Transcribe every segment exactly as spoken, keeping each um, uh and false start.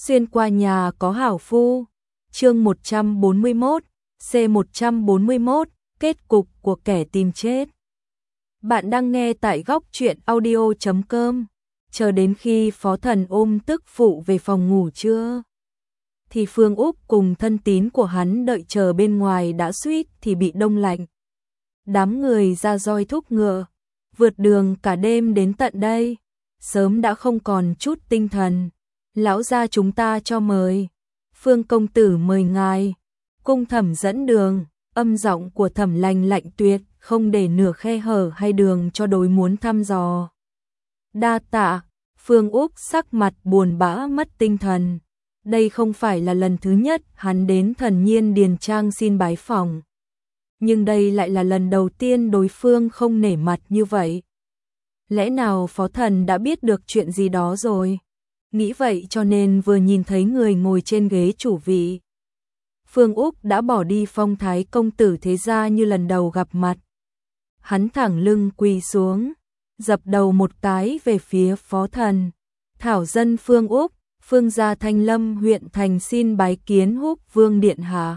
Xuyên qua nhà có hảo phu. Chương một trăm bốn mươi mốt, C một trăm bốn mươi mốt, kết cục của kẻ tìm chết. Bạn đang nghe tại góc truyện audio chấm com. Chờ đến khi Phó Thần ôm tức phụ về phòng ngủ chưa? Thì Phương Úc cùng thân tín của hắn đợi chờ bên ngoài đã suýt thì bị đông lạnh. Đám người ra roi thúc ngựa, vượt đường cả đêm đến tận đây, sớm đã không còn chút tinh thần. Lão gia chúng ta cho mời. Phương công tử mời ngài. Cung Thẩm dẫn đường, âm giọng của Thẩm lành lạnh tuyệt, không để nửa khe hở hay đường cho đối muốn thăm dò. Đa tạ. Phương Úc sắc mặt buồn bã mất tinh thần. Đây không phải là lần thứ nhất hắn đến Thần Nhiên Điền Trang xin bái phỏng. Nhưng đây lại là lần đầu tiên đối phương không nể mặt như vậy. Lẽ nào Phó Thần đã biết được chuyện gì đó rồi? Nghĩ vậy cho nên vừa nhìn thấy người ngồi trên ghế chủ vị, Phương Úc đã bỏ đi phong thái công tử thế gia như lần đầu gặp mặt. Hắn thẳng lưng quỳ xuống, dập đầu một cái về phía Phó Thần. Thảo dân Phương Úc, Phương gia Thanh Lâm huyện thành xin bái kiến Húc Vương điện hạ.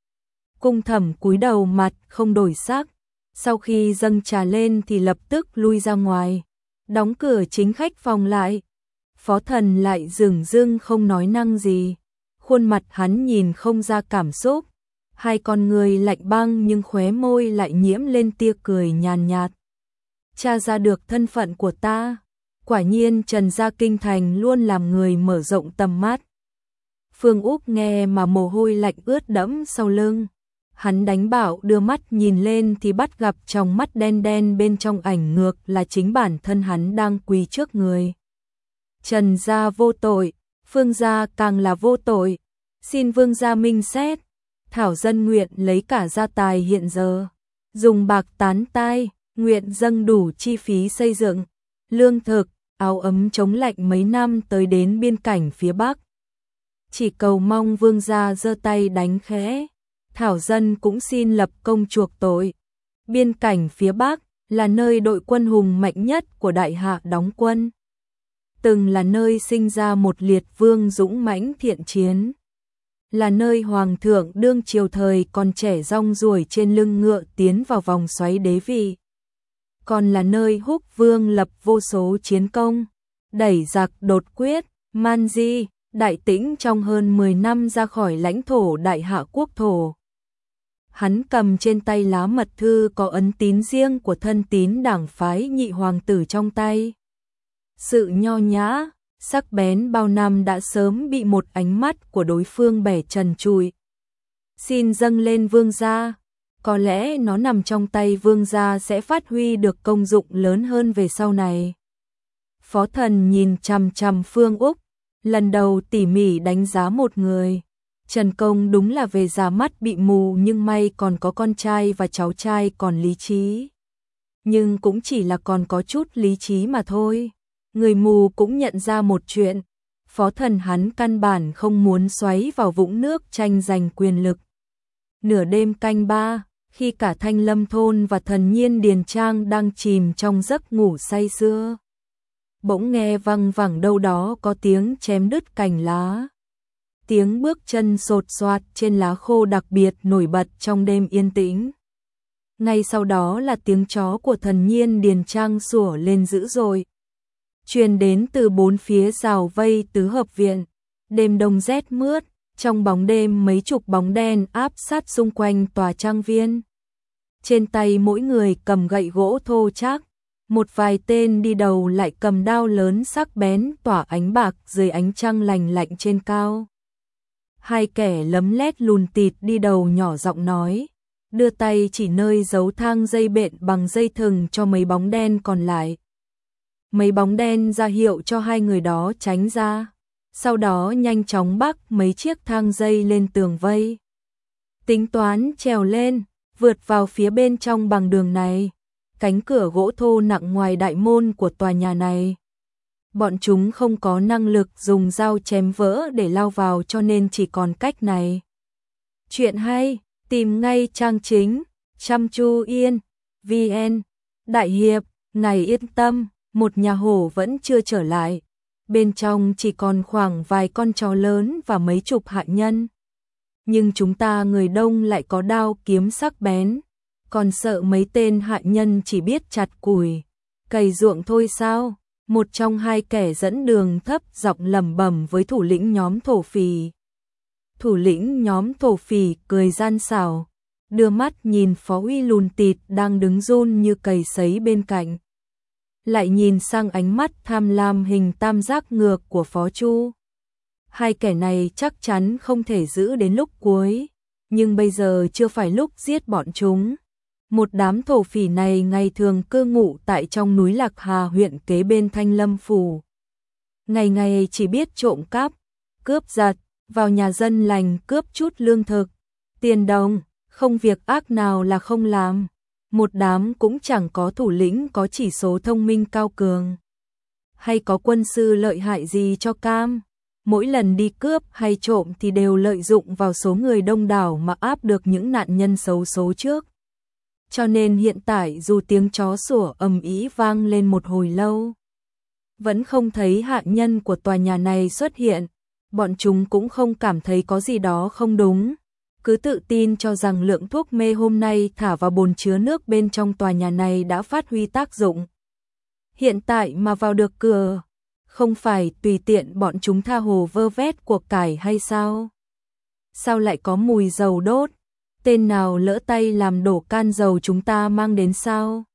Cung Thẩm cúi đầu mặt không đổi sắc, sau khi dâng trà lên thì lập tức lui ra ngoài, đóng cửa chính khách phòng lại. Phó Thần lại dửng dưng không nói năng gì, khuôn mặt hắn nhìn không ra cảm xúc, hai con người lạnh băng nhưng khóe môi lại nhiễm lên tia cười nhàn nhạt. Tra ra được thân phận của ta, quả nhiên Trần gia kinh thành luôn làm người mở rộng tầm mắt. Phương Úc nghe mà mồ hôi lạnh ướt đẫm sau lưng, hắn đánh bảo đưa mắt nhìn lên thì bắt gặp trong mắt đen đen bên trong ảnh ngược là chính bản thân hắn đang quỳ trước người. Trần gia vô tội, Phương gia càng là vô tội, xin Vương gia minh xét. Thảo dân nguyện lấy cả gia tài hiện giờ, dùng bạc tán tai, nguyện dâng đủ chi phí xây dựng, lương thực, áo ấm chống lạnh mấy năm tới đến biên cảnh phía Bắc. Chỉ cầu mong Vương gia giơ tay đánh khẽ, Thảo dân cũng xin lập công chuộc tội. Biên cảnh phía Bắc là nơi đội quân hùng mạnh nhất của đại hạ đóng quân, từng là nơi sinh ra một liệt vương dũng mãnh thiện chiến, là nơi hoàng thượng đương triều thời còn trẻ rong ruổi trên lưng ngựa tiến vào vòng xoáy đế vị, còn là nơi Húc Vương lập vô số chiến công, đẩy giặc đột quyết, man di, đại tĩnh trong hơn mười năm ra khỏi lãnh thổ đại hạ quốc thổ. Hắn cầm trên tay lá mật thư có ấn tín riêng của thân tín đảng phái nhị hoàng tử trong tay. Sự nho nhã, sắc bén bao năm đã sớm bị một ánh mắt của đối phương bẻ trần trụi. Xin dâng lên Vương gia, có lẽ nó nằm trong tay Vương gia sẽ phát huy được công dụng lớn hơn về sau này. Phó Thần nhìn chằm chằm Phương Úc, lần đầu tỉ mỉ đánh giá một người. Trần Công đúng là về già mắt bị mù nhưng may còn có con trai và cháu trai còn lý trí. Nhưng cũng chỉ là còn có chút lý trí mà thôi. Người mù cũng nhận ra một chuyện, Phó Thần hắn căn bản không muốn xoáy vào vũng nước tranh giành quyền lực. Nửa đêm canh ba, khi cả Thanh Lâm thôn và Thần Nhiên Điền Trang đang chìm trong giấc ngủ say sưa, bỗng nghe văng vẳng đâu đó có tiếng chém đứt cành lá. Tiếng bước chân sột soạt trên lá khô đặc biệt nổi bật trong đêm yên tĩnh. Ngay sau đó là tiếng chó của Thần Nhiên Điền Trang sủa lên dữ dội, truyền đến từ bốn phía rào vây tứ hợp viện. Đêm đông rét mướt, trong bóng đêm mấy chục bóng đen áp sát xung quanh tòa trang viên. Trên tay mỗi người cầm gậy gỗ thô chắc, một vài tên đi đầu lại cầm đao lớn sắc bén tỏa ánh bạc dưới ánh trăng lành lạnh trên cao. Hai kẻ lấm lét lùn tịt đi đầu nhỏ giọng nói, đưa tay chỉ nơi giấu thang dây bện bằng dây thừng cho mấy bóng đen còn lại. Mấy bóng đen ra hiệu cho hai người đó tránh ra, sau đó nhanh chóng bắc mấy chiếc thang dây lên tường vây. Tính toán trèo lên, vượt vào phía bên trong bằng đường này, cánh cửa gỗ thô nặng ngoài đại môn của tòa nhà này. Bọn chúng không có năng lực dùng dao chém vỡ để lao vào cho nên chỉ còn cách này. Chuyện hay, tìm ngay trang chính, Chăm Chu Yên, vê en. Đại hiệp, ngài yên tâm, một nhà hổ vẫn chưa trở lại. bên trong chỉ còn khoảng vài con chó lớn và mấy chục hạ nhân. Nhưng chúng ta người Đông lại có đao kiếm sắc bén, còn sợ mấy tên hạ nhân chỉ biết chặt củi, cày ruộng thôi sao? Một trong hai kẻ dẫn đường thấp giọng lẩm bẩm với thủ lĩnh nhóm thổ phỉ. Thủ lĩnh nhóm thổ phỉ cười gian xảo, đưa mắt nhìn Phó Uy lùn tịt đang đứng run như cầy sấy bên cạnh. Lại nhìn sang ánh mắt tham lam hình tam giác ngược của Phó Chu. Hai kẻ này chắc chắn không thể giữ đến lúc cuối, nhưng bây giờ chưa phải lúc giết bọn chúng. Một đám thổ phỉ này ngày thường cư ngụ tại trong núi Lạc Hà huyện kế bên Thanh Lâm Phủ. Ngày ngày chỉ biết trộm cắp, cướp giật, vào nhà dân lành cướp chút lương thực, tiền đồng, không việc ác nào là không làm. Một đám cũng chẳng có thủ lĩnh có chỉ số thông minh cao cường, hay có quân sư lợi hại gì cho cam. Mỗi lần đi cướp hay trộm thì đều lợi dụng vào số người đông đảo mà áp được những nạn nhân xấu số trước. Cho nên hiện tại dù tiếng chó sủa ầm ĩ vang lên một hồi lâu, vẫn không thấy hạ nhân của tòa nhà này xuất hiện. Bọn chúng cũng không cảm thấy có gì đó không đúng, cứ tự tin cho rằng lượng thuốc mê hôm nay thả vào bồn chứa nước bên trong tòa nhà này đã phát huy tác dụng. Hiện tại mà vào được cửa, không phải tùy tiện bọn chúng tha hồ vơ vét của cải hay sao? Sao lại có mùi dầu đốt? Tên nào lỡ tay làm đổ can dầu chúng ta mang đến sao?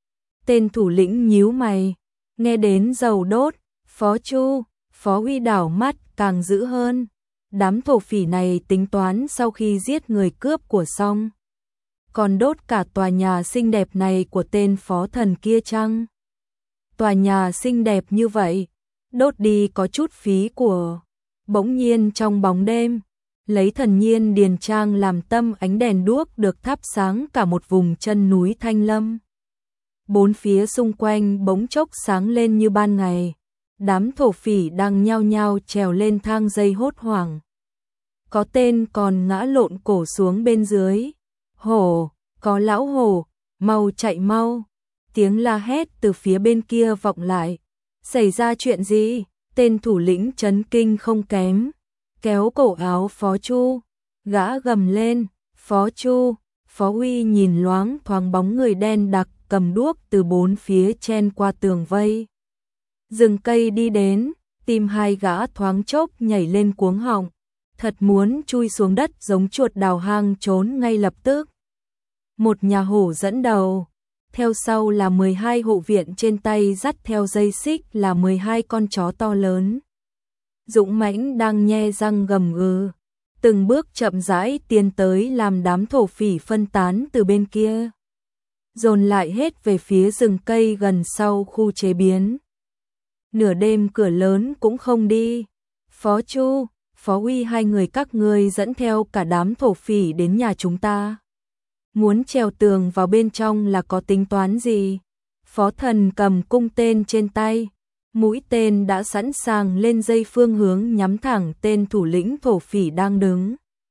Tên thủ lĩnh nhíu mày, nghe đến dầu đốt, Phó Chu, Phó Uy đảo mắt càng dữ hơn. Đám thổ phỉ này tính toán sau khi giết người cướp của xong, còn đốt cả tòa nhà xinh đẹp này của tên phó thần kia chăng? Tòa nhà xinh đẹp như vậy, đốt đi có chút phí của. Bỗng nhiên trong bóng đêm, lấy thần nhiên điền trang làm tâm, ánh đèn đuốc được thắp sáng cả một vùng chân núi Thanh Lâm. Bốn phía xung quanh bỗng chốc sáng lên như ban ngày. Đám thổ phỉ đang nhao nhao trèo lên thang dây hốt hoảng. Có tên còn ngã lộn cổ xuống bên dưới. Hổ, có lão hổ, mau chạy mau. Tiếng la hét từ phía bên kia vọng lại. Xảy ra chuyện gì? Tên thủ lĩnh chấn kinh không kém, kéo cổ áo Phó Chu, gã gầm lên, Phó Chu. Phó Uy nhìn loáng thoáng bóng người đen đặc cầm đuốc từ bốn phía chen qua tường vây rừng cây đi đến, tim hai gã thoáng chốc nhảy lên cuống họng, thật muốn chui xuống đất giống chuột đào hang trốn ngay lập tức. Một nhà hổ dẫn đầu, theo sau là mười hai hộ viện trên tay dắt theo dây xích là mười hai con chó to lớn. Dũng mãnh đang nhe răng gầm gừ, từng bước chậm rãi tiến tới làm đám thổ phỉ phân tán từ bên kia, dồn lại hết về phía rừng cây gần sau khu chế biến. Nửa đêm cửa lớn cũng không đi. Phó Chu, Phó Uy, hai người các ngươi dẫn theo cả đám thổ phỉ đến nhà chúng ta. Muốn trèo tường vào bên trong là có tính toán gì? Phó Thần cầm cung tên trên tay, mũi tên đã sẵn sàng lên dây phương hướng nhắm thẳng tên thủ lĩnh thổ phỉ đang đứng.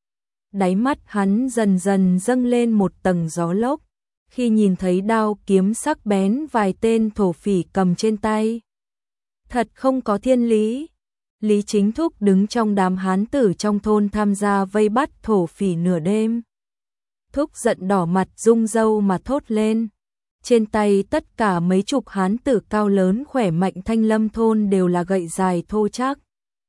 Đáy mắt hắn dần dần dâng lên một tầng gió lốc, khi nhìn thấy đao kiếm sắc bén vài tên thổ phỉ cầm trên tay. Thật không có thiên lý. Lý Chính Thúc đứng trong đám hán tử trong thôn tham gia vây bắt thổ phỉ nửa đêm. Thúc giận đỏ mặt rung râu mà thốt lên. Trên tay tất cả mấy chục hán tử cao lớn khỏe mạnh Thanh Lâm thôn đều là gậy dài thô chắc.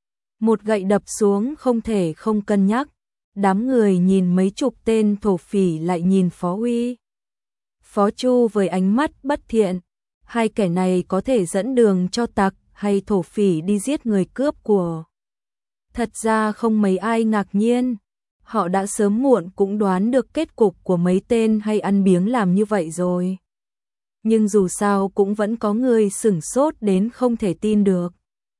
Một gậy đập xuống không thể không cân nhắc. Đám người nhìn mấy chục tên thổ phỉ lại nhìn Phó Uy, Phó Chu với ánh mắt bất thiện. Hai kẻ này có thể dẫn đường cho tặc hay thổ phỉ đi giết người cướp của. Thật ra không mấy ai ngạc nhiên, họ đã sớm muộn cũng đoán được kết cục của mấy tên hay ăn biếng làm như vậy rồi. Nhưng dù sao cũng vẫn có người sửng sốt đến không thể tin được.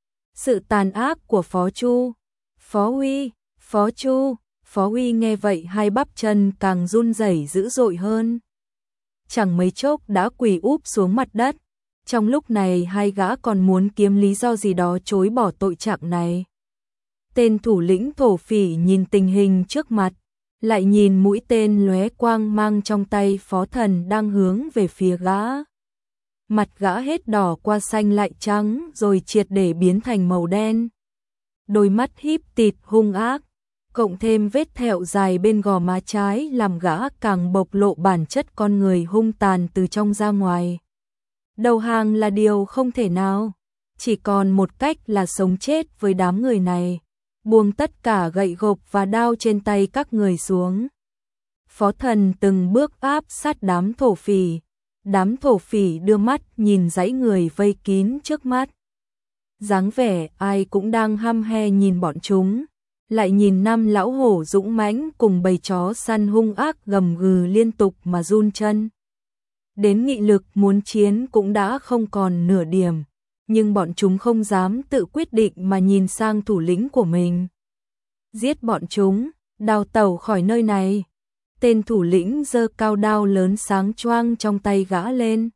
Sự tàn ác của Phó Chu, Phó Uy, Phó Chu, Phó Uy nghe vậy hai bắp chân càng run rẩy dữ dội hơn. Chẳng mấy chốc đã quỳ úp xuống mặt đất. Trong lúc này hai gã còn muốn kiếm lý do gì đó chối bỏ tội trạng này. Tên thủ lĩnh thổ phỉ nhìn tình hình trước mặt, lại nhìn mũi tên lóe quang mang trong tay Phó Thần đang hướng về phía gã. mặt gã hết đỏ qua xanh lại trắng rồi triệt để biến thành màu đen. Đôi mắt híp tịt hung ác, cộng thêm vết thẹo dài bên gò má trái làm gã càng bộc lộ bản chất con người hung tàn từ trong ra ngoài. Đầu hàng là điều không thể nào, chỉ còn một cách là sống chết với đám người này, buông tất cả gậy gộc và đao trên tay các người xuống. Phó Thần từng bước áp sát đám thổ phỉ, đám thổ phỉ đưa mắt nhìn dãy người vây kín trước mắt. Dáng vẻ ai cũng đang hăm he nhìn bọn chúng, lại nhìn năm lão hổ dũng mãnh cùng bầy chó săn hung ác gầm gừ liên tục mà run chân. Đến nghị lực muốn chiến cũng đã không còn nửa điểm, nhưng bọn chúng không dám tự quyết định mà nhìn sang thủ lĩnh của mình. Giết bọn chúng, đào tẩu khỏi nơi này. Tên thủ lĩnh giơ cao đao lớn sáng choang trong tay gã lên.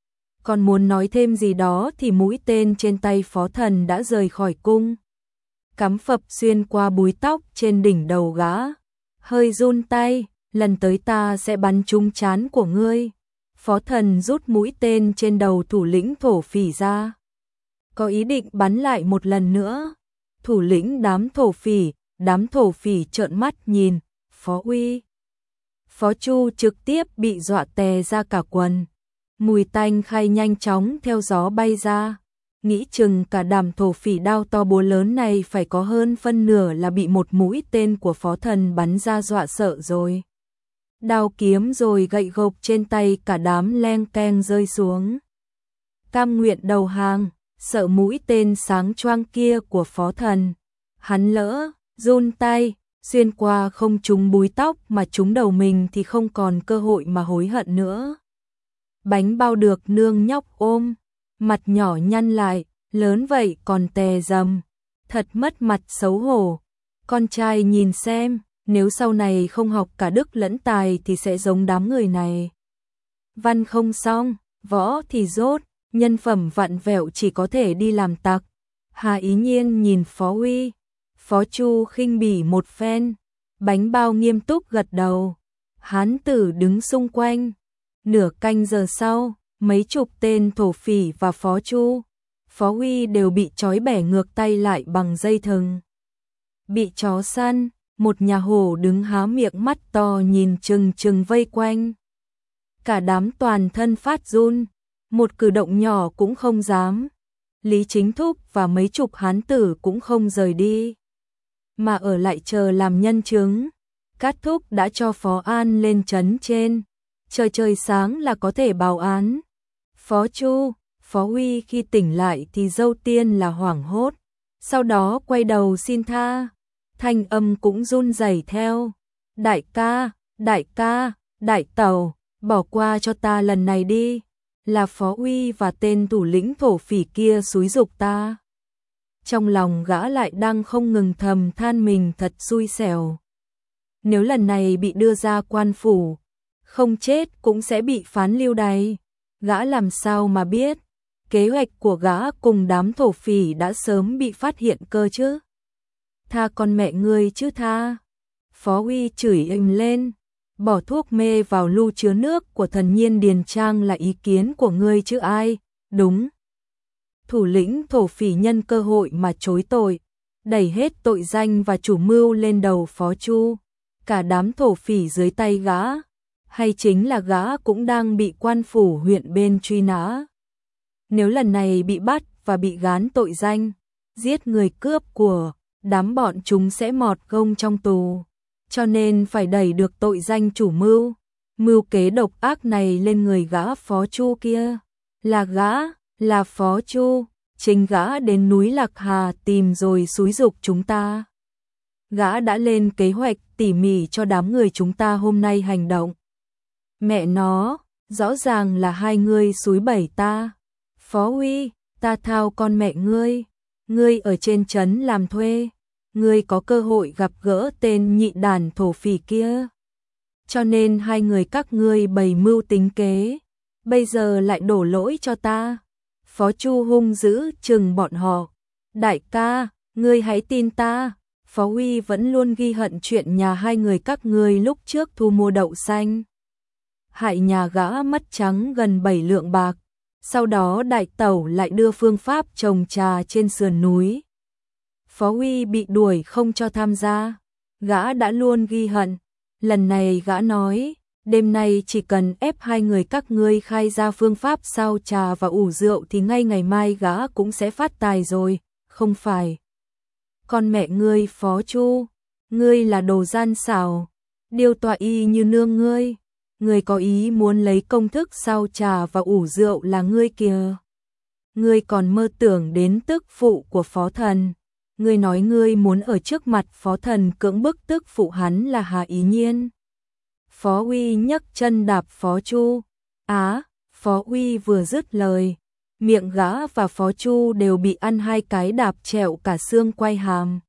Còn muốn nói thêm gì đó thì mũi tên trên tay Phó Thần đã rời khỏi cung, cắm phập xuyên qua búi tóc trên đỉnh đầu gã. Hơi run tay, lần tới ta sẽ bắn trúng trán của ngươi. Phó Thần rút mũi tên trên đầu thủ lĩnh thổ phỉ ra, có ý định bắn lại một lần nữa. Thủ lĩnh đám thổ phỉ, đám thổ phỉ trợn mắt nhìn, Phó Uy. Phó Chu trực tiếp bị dọa tè ra cả quần. Mùi tanh khai nhanh chóng theo gió bay ra. Nghĩ chừng cả đám thổ phỉ đao to búa lớn này phải có hơn phân nửa là bị một mũi tên của Phó Thần bắn ra dọa sợ rồi. Đao kiếm rồi gậy gộc trên tay cả đám leng keng rơi xuống. Cam nguyện đầu hàng, sợ mũi tên sáng choang kia của Phó Thần. Hắn lỡ, run tay, xuyên qua không trúng búi tóc mà trúng đầu mình thì không còn cơ hội mà hối hận nữa. Bánh bao được nương nhóc ôm, mặt nhỏ nhăn lại, lớn vậy còn tè dầm, thật mất mặt xấu hổ. Con trai nhìn xem, nếu sau này không học cả đức lẫn tài thì sẽ giống đám người này. Văn không xong, võ thì dốt, nhân phẩm vặn vẹo chỉ có thể đi làm tặc. Hà Ý Nhiên nhìn Phó Uy, Phó Chu khinh bỉ một phen, bánh bao nghiêm túc gật đầu. Hán tử đứng xung quanh. Nửa canh giờ sau, mấy chục tên thổ phỉ và Phó Chu, Phó Uy đều bị trói bẻ ngược tay lại bằng dây thừng. Bị chó săn, một nhà hổ đứng há miệng mắt to nhìn chừng chừng vây quanh. Cả đám toàn thân phát run, một cử động nhỏ cũng không dám. Lý Chính Thúc và mấy chục hán tử cũng không rời đi, mà ở lại chờ làm nhân chứng. Cát Thúc đã cho Phó An lên trấn trên, trời trời sáng là có thể báo án. Phó Chu, Phó Uy khi tỉnh lại thì dâu tiên là hoảng hốt, sau đó quay đầu xin tha, thanh âm cũng run rẩy theo. Đại ca, đại ca, đại tẩu, bỏ qua cho ta lần này đi, là Phó Uy và tên thủ lĩnh thổ phỉ kia xúi giục ta. Trong lòng gã lại đang không ngừng thầm than mình thật xui xẻo. Nếu lần này bị đưa ra quan phủ, không chết cũng sẽ bị phán lưu đày. Gã làm sao mà biết, kế hoạch của gã cùng đám thổ phỉ đã sớm bị phát hiện cơ chứ. Tha con mẹ ngươi chứ tha. Phó Uy chửi ầm lên, bỏ thuốc mê vào lu chứa nước của thần Nhiên Điền Trang là ý kiến của ngươi chứ ai, đúng. Thủ lĩnh thổ phỉ nhân cơ hội mà chối tội, đẩy hết tội danh và chủ mưu lên đầu Phó Chu. Cả đám thổ phỉ dưới tay gã, hay chính là gã cũng đang bị quan phủ huyện bên truy nã. Nếu lần này bị bắt và bị gán tội danh giết người cướp của, đám bọn chúng sẽ mọt gông trong tù, cho nên phải đẩy được tội danh chủ mưu, mưu kế độc ác này lên người gã Phó Chu kia. Là gã, là Phó Chu, chính gã đến núi Lạc Hà tìm rồi xúi giục chúng ta. Gã đã lên kế hoạch tỉ mỉ cho đám người chúng ta hôm nay hành động. Mẹ nó, rõ ràng là hai ngươi xúi bẩy ta. Phó Uy, ta thao con mẹ ngươi, ngươi ở trên trấn làm thuê, ngươi có cơ hội gặp gỡ tên nhị đàn thổ phỉ kia. Cho nên hai người các ngươi bày mưu tính kế, bây giờ lại đổ lỗi cho ta. Phó Chu hung dữ trừng bọn họ. Đại ca, ngươi hãy tin ta. Phó Uy vẫn luôn ghi hận chuyện nhà hai người các ngươi lúc trước thu mua đậu xanh, hại nhà gã mất trắng gần bảy lượng bạc. Sau đó đại tẩu lại đưa phương pháp trồng trà trên sườn núi. Phó Uy bị đuổi không cho tham gia, gã đã luôn ghi hận. Lần này gã nói, đêm nay chỉ cần ép hai người các ngươi khai ra phương pháp sao trà và ủ rượu thì ngay ngày mai gã cũng sẽ phát tài rồi, không phải. Con mẹ ngươi Phó Chu, ngươi là đồ gian xảo, điêu tọa y như nương ngươi. Ngươi có ý muốn lấy công thức sao trà và ủ rượu là ngươi kìa. Ngươi còn mơ tưởng đến tức phụ của Phó Thần. Ngươi nói ngươi muốn ở trước mặt Phó Thần cưỡng bức tức phụ hắn là Hà Ý Nhiên. Phó Uy nhấc chân đạp Phó Chu. Á, Phó Uy vừa dứt lời, miệng gã và Phó Chu đều bị ăn hai cái đạp trẹo cả xương quai hàm.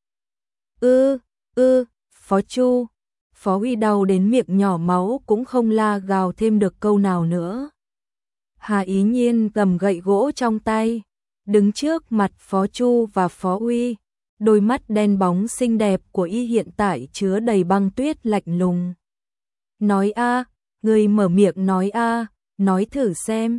Ư, ư, Phó Chu. Phó Uy đau đến miệng nhỏ máu cũng không la gào thêm được câu nào nữa. Hà Ý Nhiên cầm gậy gỗ trong tay, đứng trước mặt Phó Chu và Phó Uy. Đôi mắt đen bóng xinh đẹp của y hiện tại chứa đầy băng tuyết lạnh lùng. Nói a, người mở miệng nói a, nói thử xem.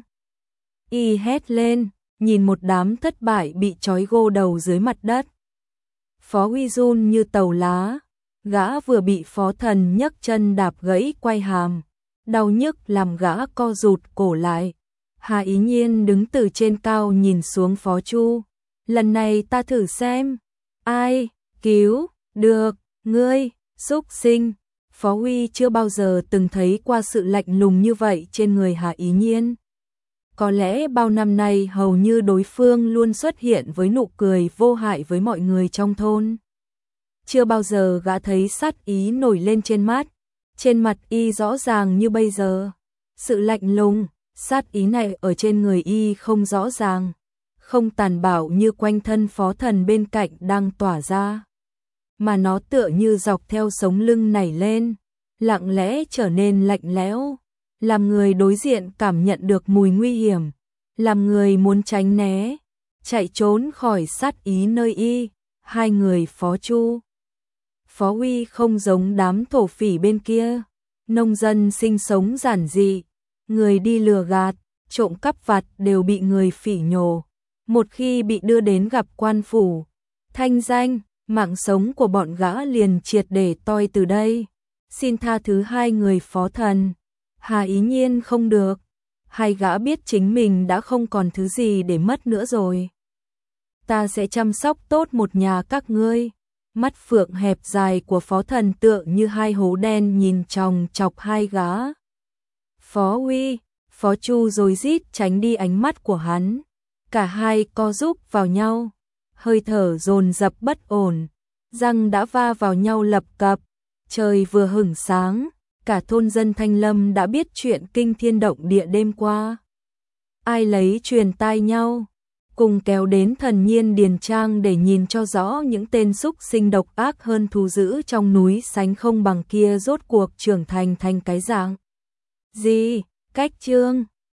Y hét lên, nhìn một đám thất bại bị trói gô đầu dưới mặt đất. Phó Uy run như tàu lá, gã vừa bị Phó Thần nhấc chân đạp gãy quai hàm, đau nhức làm gã co rụt cổ lại. Hà Ý Nhiên đứng từ trên cao nhìn xuống Phó Chu. Lần này ta thử xem. Ai, cứu, được, ngươi, xúc sinh. Phó Uy chưa bao giờ từng thấy qua sự lạnh lùng như vậy trên người Hà Ý Nhiên. Có lẽ bao năm nay hầu như đối phương luôn xuất hiện với nụ cười vô hại với mọi người trong thôn. Chưa bao giờ gã thấy sát ý nổi lên trên mắt, trên mặt y rõ ràng như bây giờ. Sự lạnh lùng, sát ý này ở trên người y không rõ ràng, không tàn bạo như quanh thân Phó Thần bên cạnh đang tỏa ra, mà nó tựa như dọc theo sống lưng nảy lên, lặng lẽ trở nên lạnh lẽo, làm người đối diện cảm nhận được mùi nguy hiểm, làm người muốn tránh né, chạy trốn khỏi sát ý nơi y. Hai người Phó Chu, Phó Uy không giống đám thổ phỉ bên kia, nông dân sinh sống giản dị, người đi lừa gạt, trộm cắp vặt đều bị người phỉ nhổ. Một khi bị đưa đến gặp quan phủ, thanh danh, mạng sống của bọn gã liền triệt để toi từ đây. Xin tha thứ hai người Phó Thần. Hà Ý Nhiên không được. Hai gã biết chính mình đã không còn thứ gì để mất nữa rồi. Ta sẽ chăm sóc tốt một nhà các ngươi. Mắt phượng hẹp dài của Phó Thần tựa như hai hố đen nhìn chòng chọc hai gã. Phó Uy, Phó Chu rối rít tránh đi ánh mắt của hắn. Cả hai co rúm vào nhau, hơi thở dồn dập bất ổn, răng đã va vào nhau lập cập. Trời vừa hửng sáng, cả thôn dân Thanh Lâm đã biết chuyện kinh thiên động địa đêm qua. Ai lấy truyền tai nhau, cùng kéo đến Thần Nhiên Điền Trang để nhìn cho rõ những tên xúc sinh độc ác hơn thú dữ trong núi sánh không bằng kia rốt cuộc trưởng thành thành cái dạng gì. Cách chương